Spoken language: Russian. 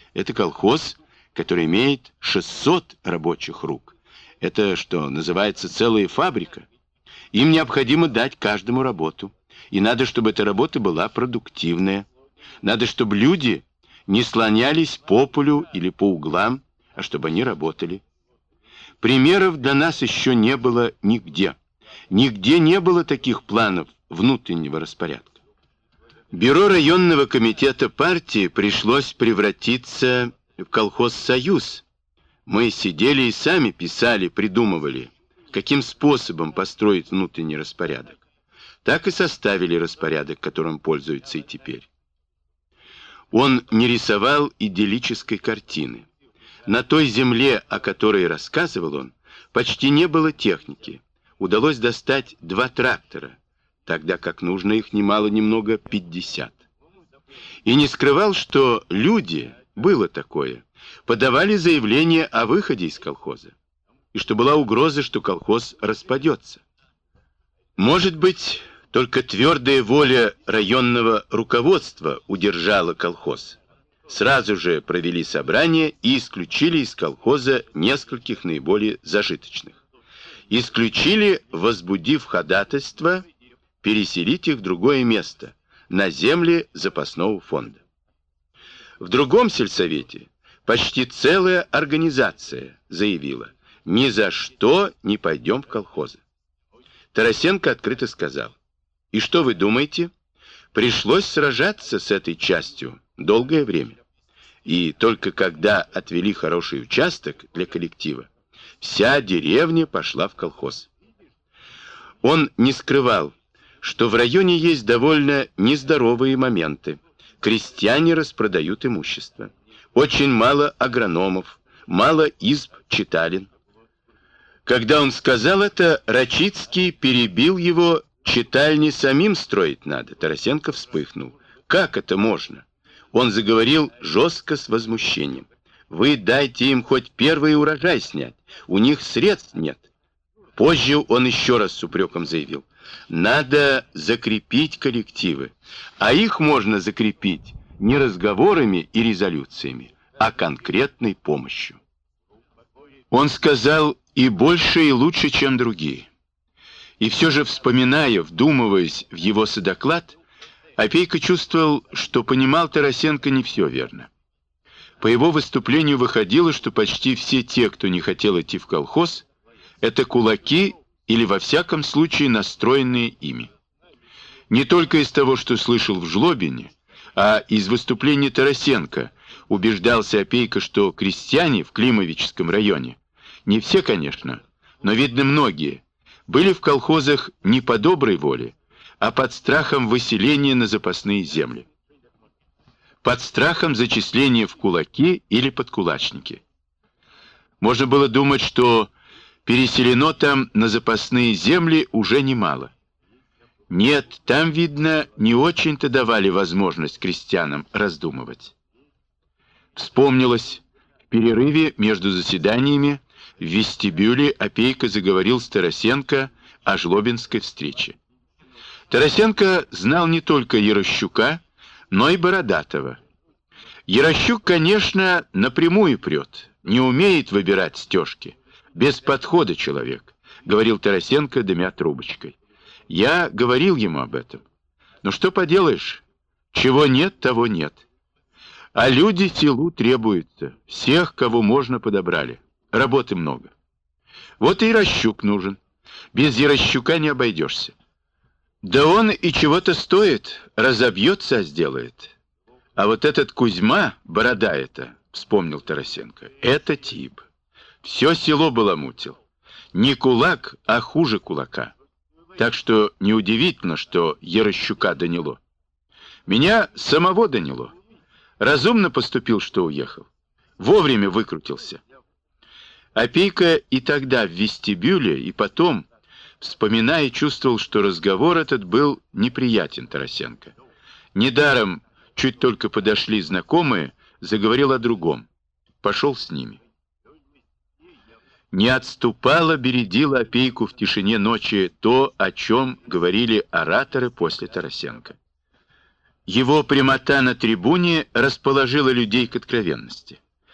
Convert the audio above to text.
Это колхоз, который имеет 600 рабочих рук. Это, что называется, целая фабрика. Им необходимо дать каждому работу. И надо, чтобы эта работа была продуктивная. Надо, чтобы люди не слонялись по полю или по углам, а чтобы они работали. Примеров для нас еще не было нигде. Нигде не было таких планов внутреннего распорядка. Бюро районного комитета партии пришлось превратиться в колхоз «Союз». Мы сидели и сами писали, придумывали, каким способом построить внутренний распорядок. Так и составили распорядок, которым пользуются и теперь. Он не рисовал идиллической картины. На той земле, о которой рассказывал он, почти не было техники. Удалось достать 2 трактора, тогда как нужно их немало-немного 50. И не скрывал, что люди, было такое, подавали заявление о выходе из колхоза, и что была угроза, что колхоз распадется. Может быть, только твердая воля районного руководства удержала колхоз. Сразу же провели собрание и исключили из колхоза нескольких наиболее зажиточных. Исключили, возбудив ходатайство переселить их в другое место, на земли запасного фонда. В другом сельсовете почти целая организация заявила: ни за что не пойдем в колхозы. Тарасенко открыто сказал: и что вы думаете? Пришлось сражаться с этой частью долгое время. И только когда отвели хороший участок для коллектива, вся деревня пошла в колхоз. Он не скрывал, что в районе есть довольно нездоровые моменты. Крестьяне распродают имущество. Очень мало агрономов, мало изб читален. Когда он сказал это, Рачицкий перебил его: читальни самим строить надо. Тарасенко вспыхнул. Как это можно? Он заговорил жестко, с возмущением. Вы дайте им хоть первый урожай снять. У них средств нет. Позже он еще раз с упреком заявил: надо закрепить коллективы. А их можно закрепить не разговорами и резолюциями, а конкретной помощью. Он сказал и больше, и лучше, чем другие. И все же, вспоминая, вдумываясь в его содоклад, Опейко чувствовал, что понимал Тарасенко не все верно. По его выступлению выходило, что почти все те, кто не хотел идти в колхоз, это кулаки или, во всяком случае, настроенные ими. Не только из того, что слышал в Жлобине, а из выступления Тарасенко убеждался Опейко, что крестьяне в Климовическом районе, не все, конечно, но, видно, многие, были в колхозах не по доброй воле, а под страхом выселения на запасные земли. Под страхом зачисления в кулаки или подкулачники. Можно было думать, что переселено там на запасные земли уже немало. Нет, там, видно, не очень-то давали возможность крестьянам раздумывать. Вспомнилось, в перерыве между заседаниями в вестибюле Опейко заговорил с Тарасенко о Жлобинской встрече. Тарасенко знал не только Ярощука, но и Бородатого. Ярощук, конечно, напрямую прет, не умеет выбирать стежки, без подхода человек, говорил Тарасенко, дымя трубочкой. Я говорил ему об этом. Но что поделаешь, чего нет, того нет. А люди селу требуются, всех, кого можно, подобрали. Работы много. Вот и Ярощук нужен. Без Ярощука не обойдешься. Да он и чего-то стоит, разобьется, а сделает. А вот этот Кузьма, борода эта, вспомнил Тарасенко, это тип. Все село баламутил. Не кулак, а хуже кулака. Так что неудивительно, что Ярощука доняло. Меня самого доняло. Разумно поступил, что уехал. Вовремя выкрутился. Опейко и тогда в вестибюле, и потом, вспоминая, чувствовал, что разговор этот был неприятен Тарасенко. Недаром, чуть только подошли знакомые, заговорил о другом. Пошел с ними. Не отступало, бередило Опейку в тишине ночи то, о чем говорили ораторы после Тарасенко. Его прямота на трибуне расположила людей к откровенности.